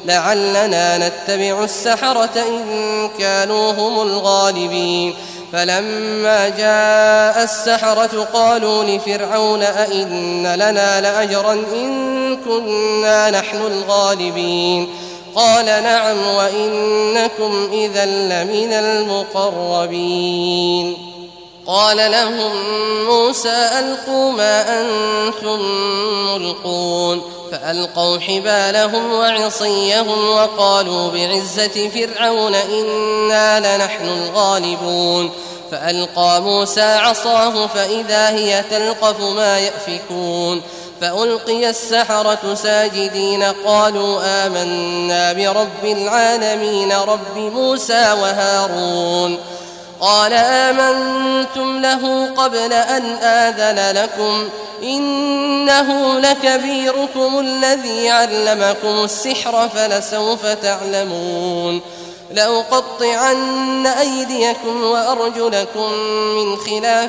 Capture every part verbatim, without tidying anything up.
لعلنا نتبع السحرة إن كانوا هم الغالبين. فلما جاء السحرة قالوا لفرعون أئن لنا لأجرا إن كنا نحن الغالبين. قال نعم وإنكم إذا لمن المقربين. قال لهم موسى ألقوا ما أنتم ملقون فألقوا حبالهم وعصيهم وقالوا بعزة فرعون إنا لنحن الغالبون. فألقى موسى عصاه فإذا هي تلقف ما يأفكون. فألقي السحرة ساجدين قالوا آمنا برب العالمين رب موسى وهارون. قال آمنتم له قبل أن آذن لكم إنه لكبيركم الذي علمكم السحر فلسوف تعلمون لأقطعن أيديكم وأرجلكم من خلاف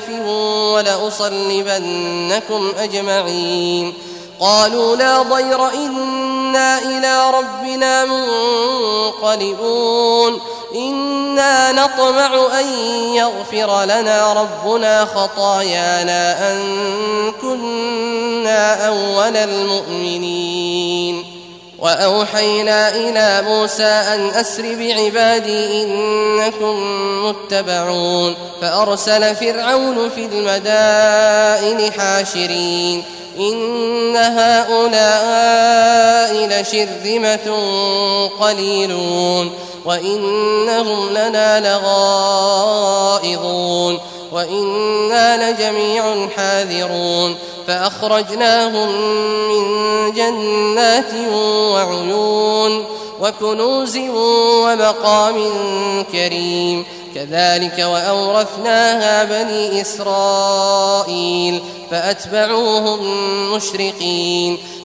ولأصلبنكم أجمعين. قالوا لا ضير إنا إلى ربنا منقلبون إنا نطمع أن يغفر لنا ربنا خطايانا أن كنا أول المؤمنين. وأوحينا إلى موسى أن أسر بعبادي إنكم متبعون. فأرسل فرعون في المدائن حاشرين إن هؤلاء لشرذمة قليلون وإنهم لنا لغائظون وإنا لجميع حاذرون. فأخرجناهم من جنات وعيون وكنوز ومقام كريم. كذلك وأورثناها بني إسرائيل فأتبعوهم مشرقين.